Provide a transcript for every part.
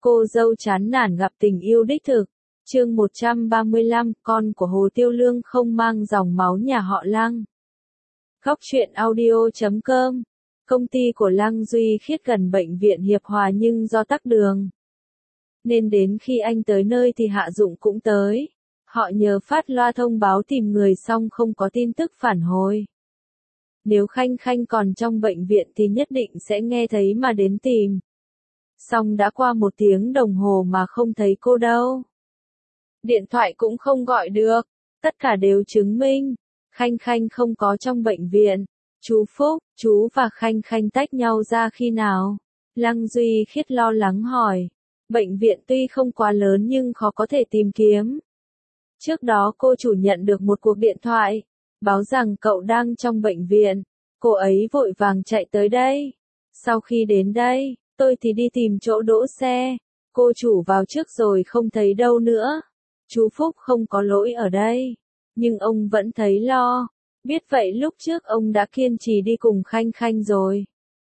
Cô dâu chán nản gặp tình yêu đích thực. Chương 135, con của Hồ Tiêu Lương không mang dòng máu nhà họ Lăng. Góc truyện audio.com. Công ty của Lăng Duy Khiết gần bệnh viện Hiệp Hòa nhưng do tắc đường, nên đến khi anh tới nơi thì Hạ Dụng cũng tới. Họ nhờ phát loa thông báo tìm người xong không có tin tức phản hồi. Nếu Khanh Khanh còn trong bệnh viện thì nhất định sẽ nghe thấy mà đến tìm. Xong đã qua 1 tiếng đồng hồ mà không thấy cô đâu. Điện thoại cũng không gọi được. Tất cả đều chứng minh Khanh Khanh không có trong bệnh viện. Chú Phúc, chú và Khanh Khanh tách nhau ra khi nào? Lăng Duy Khiết lo lắng hỏi. Bệnh viện tuy không quá lớn nhưng khó có thể tìm kiếm. Trước đó cô chủ nhận được một cuộc điện thoại, báo rằng cậu đang trong bệnh viện. Cô ấy vội vàng chạy tới đây. Sau khi đến đây, tôi thì đi tìm chỗ đỗ xe. Cô chủ vào trước rồi không thấy đâu nữa. Chú Phúc không có lỗi ở đây, nhưng ông vẫn thấy lo. Biết vậy lúc trước ông đã kiên trì đi cùng Khanh Khanh rồi.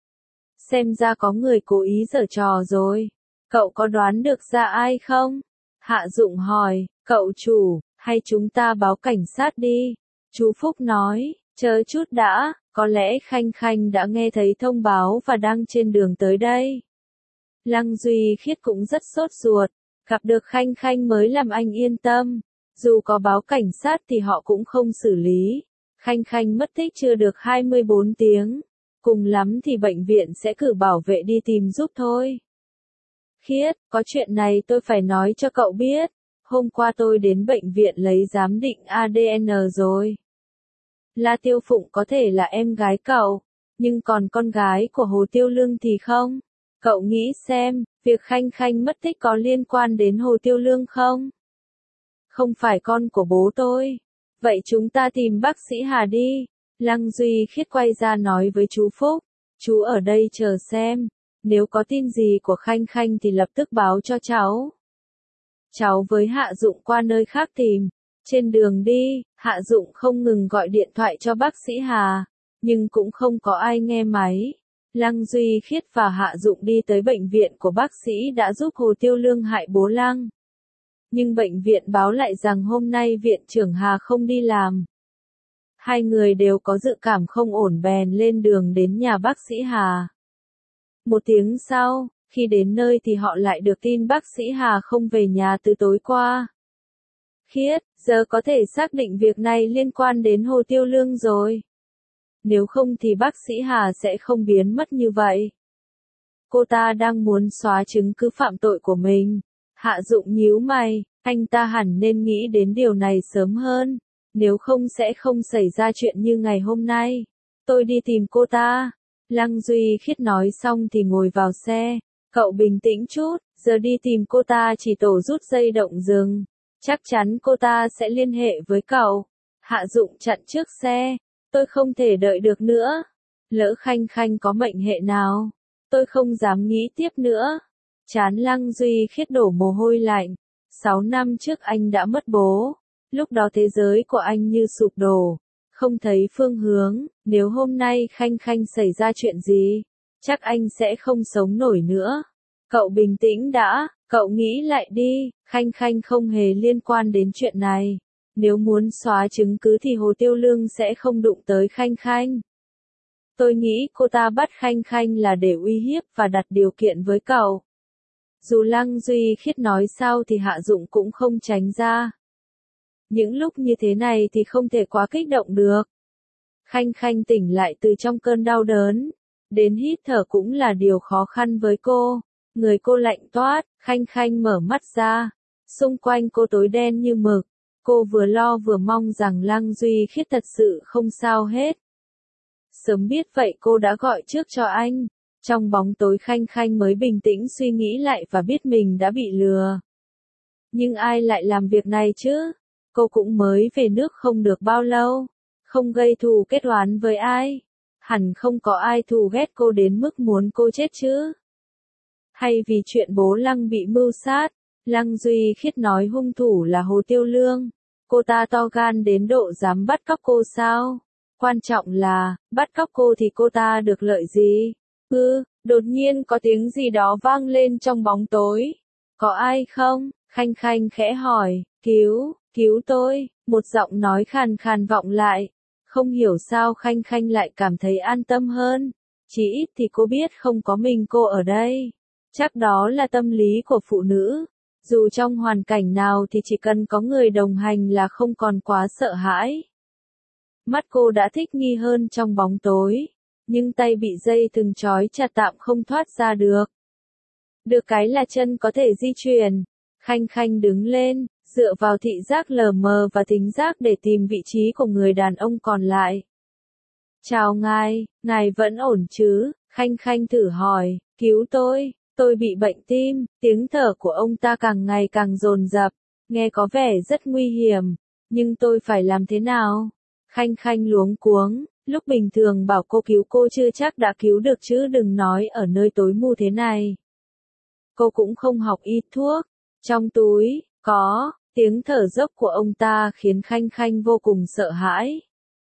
Xem ra có người cố ý giở trò rồi. Cậu có đoán được ra ai không? Hạ Dụng hỏi. Cậu chủ, hay chúng ta báo cảnh sát đi? Chú Phúc nói. Chờ chút đã, có lẽ Khanh Khanh đã nghe thấy thông báo và đang trên đường tới đây. Lăng Duy Khiết cũng rất sốt ruột. Gặp được Khanh Khanh mới làm anh yên tâm. Dù có báo cảnh sát thì họ cũng không xử lý. Khanh Khanh mất tích chưa được 24 tiếng. Cùng lắm thì bệnh viện sẽ cử bảo vệ đi tìm giúp thôi. Khiết, có chuyện này tôi phải nói cho cậu biết. Hôm qua tôi đến bệnh viện lấy giám định ADN rồi. La Tiêu Phụng có thể là em gái cậu, nhưng còn con gái của Hồ Tiêu Lương thì không. Cậu nghĩ xem, việc Khanh Khanh mất tích có liên quan đến Hồ Tiêu Lương không? Không phải con của bố tôi. Vậy chúng ta tìm bác sĩ Hà đi. Lăng Duy Khiết quay ra nói với chú Phúc. Chú ở đây chờ xem. Nếu có tin gì của Khanh Khanh thì lập tức báo cho cháu. Cháu với Hạ Dụng qua nơi khác tìm. Trên đường đi, Hạ Dụng không ngừng gọi điện thoại cho bác sĩ Hà, nhưng cũng không có ai nghe máy. Lăng Duy Khiết và Hạ Dụng đi tới bệnh viện của bác sĩ đã giúp Hồ Tiêu Lương hại bố Lăng. Nhưng bệnh viện báo lại rằng hôm nay viện trưởng Hà không đi làm. Hai người đều có dự cảm không ổn bèn lên đường đến nhà bác sĩ Hà. 1 tiếng sau, khi đến nơi thì họ lại được tin bác sĩ Hà không về nhà từ tối qua. Khiết, giờ có thể xác định việc này liên quan đến Hồ Tiêu Lương rồi. Nếu không thì bác sĩ Hà sẽ không biến mất như vậy. Cô ta đang muốn xóa chứng cứ phạm tội của mình. Hạ Dụng nhíu mày, anh ta hẳn nên nghĩ đến điều này sớm hơn. Nếu không sẽ không xảy ra chuyện như ngày hôm nay. Tôi đi tìm cô ta. Lăng Duy Khiết nói xong thì ngồi vào xe. Cậu bình tĩnh chút, giờ đi tìm cô ta chỉ tổ rút dây động rừng. Chắc chắn cô ta sẽ liên hệ với cậu. Hạ Dụng chặn trước xe. Tôi không thể đợi được nữa. Lỡ Khanh Khanh có mệnh hệ nào, tôi không dám nghĩ tiếp nữa. Trán Lăng Duy Khiết đổ mồ hôi lạnh. 6 năm trước anh đã mất bố. Lúc đó thế giới của anh như sụp đổ. Không thấy phương hướng. Nếu hôm nay Khanh Khanh xảy ra chuyện gì, chắc anh sẽ không sống nổi nữa. Cậu bình tĩnh đã. Cậu nghĩ lại đi. Khanh Khanh không hề liên quan đến chuyện này. Nếu muốn xóa chứng cứ thì Hồ Tiêu Lương sẽ không đụng tới Khanh Khanh. Tôi nghĩ cô ta bắt Khanh Khanh là để uy hiếp và đặt điều kiện với cậu. Dù Lăng Duy Khiết nói sao thì Hạ Dụng cũng không tránh ra. Những lúc như thế này thì không thể quá kích động được. Khanh Khanh tỉnh lại từ trong cơn đau đớn. Đến hít thở cũng là điều khó khăn với cô. Người cô lạnh toát. Khanh Khanh mở mắt ra. Xung quanh cô tối đen như mực. Cô vừa lo vừa mong rằng Lăng Duy Khiết thật sự không sao hết. Sớm biết vậy cô đã gọi trước cho anh. Trong bóng tối Khanh Khanh mới bình tĩnh suy nghĩ lại và biết mình đã bị lừa. Nhưng ai lại làm việc này chứ? Cô cũng mới về nước không được bao lâu. Không gây thù kết oán với ai. Hẳn không có ai thù ghét cô đến mức muốn cô chết chứ. Hay vì chuyện bố Lăng bị mưu sát. Lăng Duy Khiết nói hung thủ là Hồ Tiêu Lương. Cô ta to gan đến độ dám bắt cóc cô sao? Quan trọng là, bắt cóc cô thì cô ta được lợi gì? Đột nhiên có tiếng gì đó vang lên trong bóng tối. Có ai không? Khanh Khanh khẽ hỏi, cứu tôi, một giọng nói khàn khàn vọng lại. Không hiểu sao Khanh Khanh lại cảm thấy an tâm hơn. Chỉ ít thì cô biết không có mình cô ở đây. Chắc đó là tâm lý của phụ nữ. Dù trong hoàn cảnh nào thì chỉ cần có người đồng hành là không còn quá sợ hãi. Mắt cô đã thích nghi hơn trong bóng tối, nhưng tay bị dây thừng trói chặt tạm không thoát ra được. Được cái là chân có thể di chuyển. Khanh Khanh đứng lên, dựa vào thị giác lờ mờ và thính giác để tìm vị trí của người đàn ông còn lại. Chào ngài vẫn ổn chứ? Khanh Khanh thử hỏi, cứu tôi bị bệnh tim, tiếng thở của ông ta càng ngày càng dồn dập, nghe có vẻ rất nguy hiểm, nhưng tôi phải làm thế nào? Khanh Khanh luống cuống, lúc bình thường bảo cô cứu cô chưa chắc đã cứu được chứ đừng nói ở nơi tối mù thế này. Cô cũng không học y thuốc, trong túi, có, tiếng thở dốc của ông ta khiến Khanh Khanh vô cùng sợ hãi.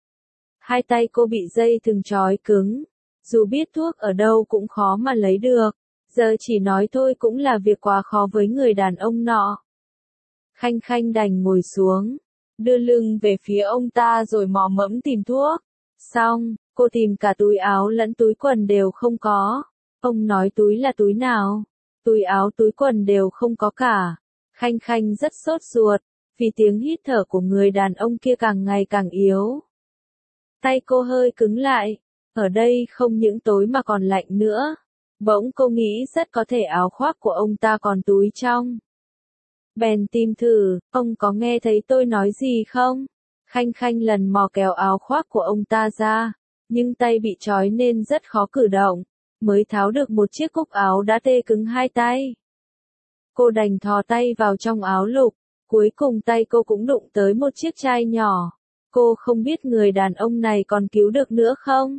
Hai tay cô bị dây thừng trói cứng, dù biết thuốc ở đâu cũng khó mà lấy được, giờ chỉ nói thôi cũng là việc quá khó với người đàn ông nọ. Khanh Khanh đành ngồi xuống, đưa lưng về phía ông ta rồi mò mẫm tìm thuốc. Xong, cô tìm cả túi áo lẫn túi quần đều không có. Ông nói túi là túi nào? Túi áo túi quần đều không có cả. Khanh Khanh rất sốt ruột, vì tiếng hít thở của người đàn ông kia càng ngày càng yếu. Tay cô hơi cứng lại, ở đây không những tối mà còn lạnh nữa. Bỗng cô nghĩ rất có thể áo khoác của ông ta còn túi trong. Bèn tìm thử, ông có nghe thấy tôi nói gì không? Khanh Khanh lần mò kéo áo khoác của ông ta ra, nhưng tay bị trói nên rất khó cử động, mới tháo được một chiếc cúc áo đã tê cứng hai tay. Cô đành thò tay vào trong áo lục, cuối cùng tay cô cũng đụng tới một chiếc chai nhỏ. Cô không biết người đàn ông này còn cứu được nữa không?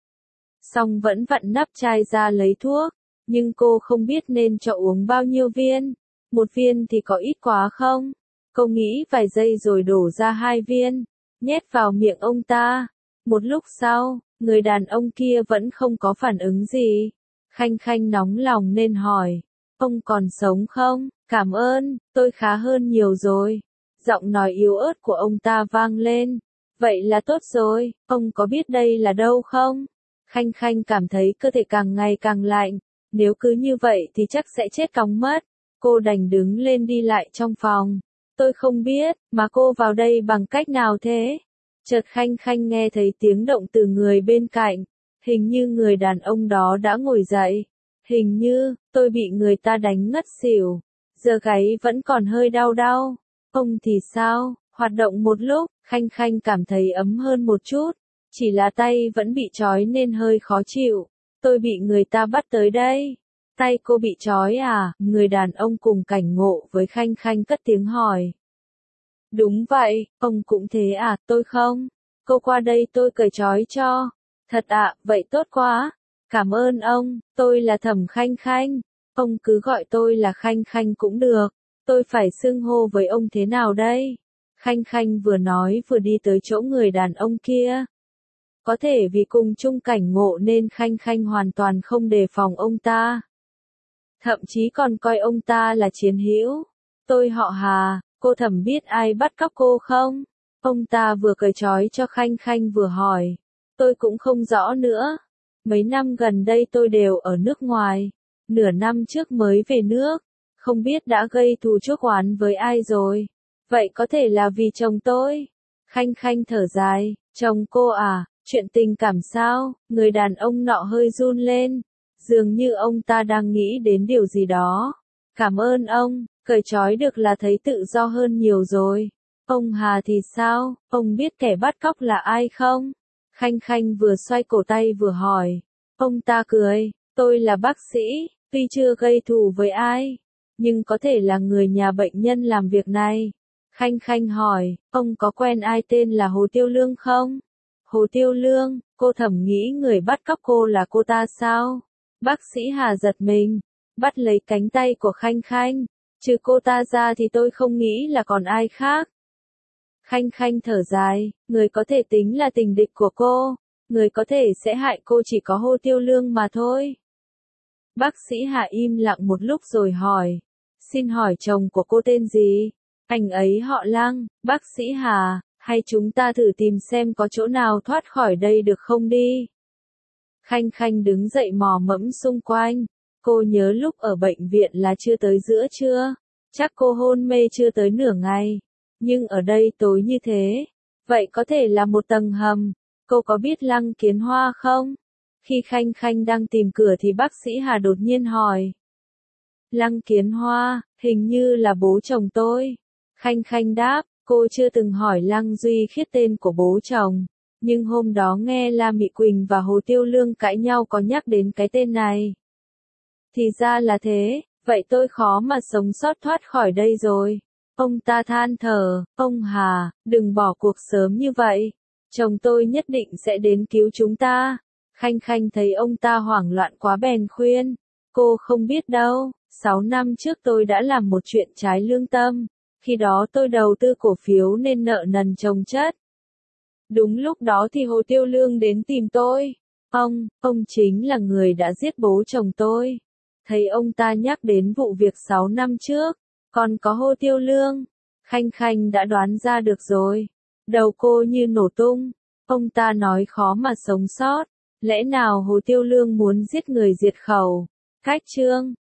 Song vẫn vặn nắp chai ra lấy thuốc, nhưng cô không biết nên cho uống bao nhiêu viên. Một viên thì có ít quá không? Cô nghĩ vài giây rồi đổ ra 2 viên, nhét vào miệng ông ta. Một lúc sau, người đàn ông kia vẫn không có phản ứng gì. Khanh Khanh nóng lòng nên hỏi, ông còn sống không? Cảm ơn, tôi khá hơn nhiều rồi. Giọng nói yếu ớt của ông ta vang lên. Vậy là tốt rồi, ông có biết đây là đâu không? Khanh Khanh cảm thấy cơ thể càng ngày càng lạnh, nếu cứ như vậy thì chắc sẽ chết cóng mất. Cô đành đứng lên đi lại trong phòng. Tôi không biết, mà cô vào đây bằng cách nào thế? Chợt Khanh Khanh nghe thấy tiếng động từ người bên cạnh. Hình như người đàn ông đó đã ngồi dậy. Hình như, tôi bị người ta đánh ngất xỉu. Giờ gáy vẫn còn hơi đau đau. Ông thì sao? Hoạt động một lúc, Khanh Khanh cảm thấy ấm hơn một chút. Chỉ là tay vẫn bị trói nên hơi khó chịu. Tôi bị người ta bắt tới đây. Tay cô bị trói à? Người đàn ông cùng cảnh ngộ với Khanh Khanh cất tiếng hỏi. Đúng vậy, ông cũng thế à? Tôi không. Cô qua đây tôi cởi trói cho. Thật ạ, vậy tốt quá. Cảm ơn ông, tôi là Thẩm Khanh Khanh. Ông cứ gọi tôi là Khanh Khanh cũng được. Tôi phải xưng hô với ông thế nào đây? Khanh Khanh vừa nói vừa đi tới chỗ người đàn ông kia. Có thể vì cùng chung cảnh ngộ nên Khanh Khanh hoàn toàn không đề phòng ông ta. Thậm chí còn coi ông ta là chiến hữu. Tôi họ Hà, cô Thẩm biết ai bắt cóc cô không? Ông ta vừa cởi trói cho Khanh Khanh vừa hỏi. Tôi cũng không rõ nữa. Mấy năm gần đây tôi đều ở nước ngoài. Nửa năm trước mới về nước. Không biết đã gây thù chuốc oán với ai rồi. Vậy có thể là vì chồng tôi. Khanh Khanh thở dài. Chồng cô à? Chuyện tình cảm sao? Người đàn ông nọ hơi run lên. Dường như ông ta đang nghĩ đến điều gì đó. Cảm ơn ông, cởi trói được là thấy tự do hơn nhiều rồi. Ông Hà thì sao? Ông biết kẻ bắt cóc là ai không? Khanh Khanh vừa xoay cổ tay vừa hỏi. Ông ta cười. Tôi là bác sĩ, tuy chưa gây thù với ai, nhưng có thể là người nhà bệnh nhân làm việc này. Khanh Khanh hỏi, ông có quen ai tên là Hồ Tiêu Lương không? Hồ Tiêu Lương, cô Thẩm nghĩ người bắt cóc cô là cô ta sao? Bác sĩ Hà giật mình, bắt lấy cánh tay của Khanh Khanh. Trừ cô ta ra thì tôi không nghĩ là còn ai khác. Khanh Khanh thở dài, người có thể tính là tình địch của cô, người có thể sẽ hại cô chỉ có Hồ Tiêu Lương mà thôi. Bác sĩ Hà im lặng một lúc rồi hỏi, Xin hỏi chồng của cô tên gì? Anh ấy họ Lăng, bác sĩ Hà, hay chúng ta thử tìm xem có chỗ nào thoát khỏi đây được không đi? Khanh Khanh đứng dậy mò mẫm xung quanh. Cô nhớ lúc ở bệnh viện là chưa tới giữa trưa. Chắc cô hôn mê chưa tới nửa ngày. Nhưng ở đây tối như thế. Vậy có thể là một tầng hầm. Cô có biết Lăng Kiến Hoa không? Khi Khanh Khanh đang tìm cửa thì bác sĩ Hà đột nhiên hỏi. Lăng Kiến Hoa, hình như là bố chồng tôi. Khanh Khanh đáp, cô chưa từng hỏi Lăng Duy Khiết tên của bố chồng. Nhưng hôm đó nghe La Mị Quỳnh và Hồ Tiêu Lương cãi nhau có nhắc đến cái tên này. Thì ra là thế, vậy tôi khó mà sống sót thoát khỏi đây rồi. Ông ta than thở, ông Hà, đừng bỏ cuộc sớm như vậy. Chồng tôi nhất định sẽ đến cứu chúng ta. Khanh Khanh thấy ông ta hoảng loạn quá bèn khuyên. Cô không biết đâu, 6 năm trước tôi đã làm một chuyện trái lương tâm. Khi đó tôi đầu tư cổ phiếu nên nợ nần chồng chất. Đúng lúc đó thì Hồ Tiêu Lương đến tìm tôi. Ông chính là người đã giết bố chồng tôi. Thấy ông ta nhắc đến vụ việc 6 năm trước, còn có Hồ Tiêu Lương. Khanh Khanh đã đoán ra được rồi. Đầu cô như nổ tung. Ông ta nói khó mà sống sót. Lẽ nào Hồ Tiêu Lương muốn giết người diệt khẩu? Khách trương.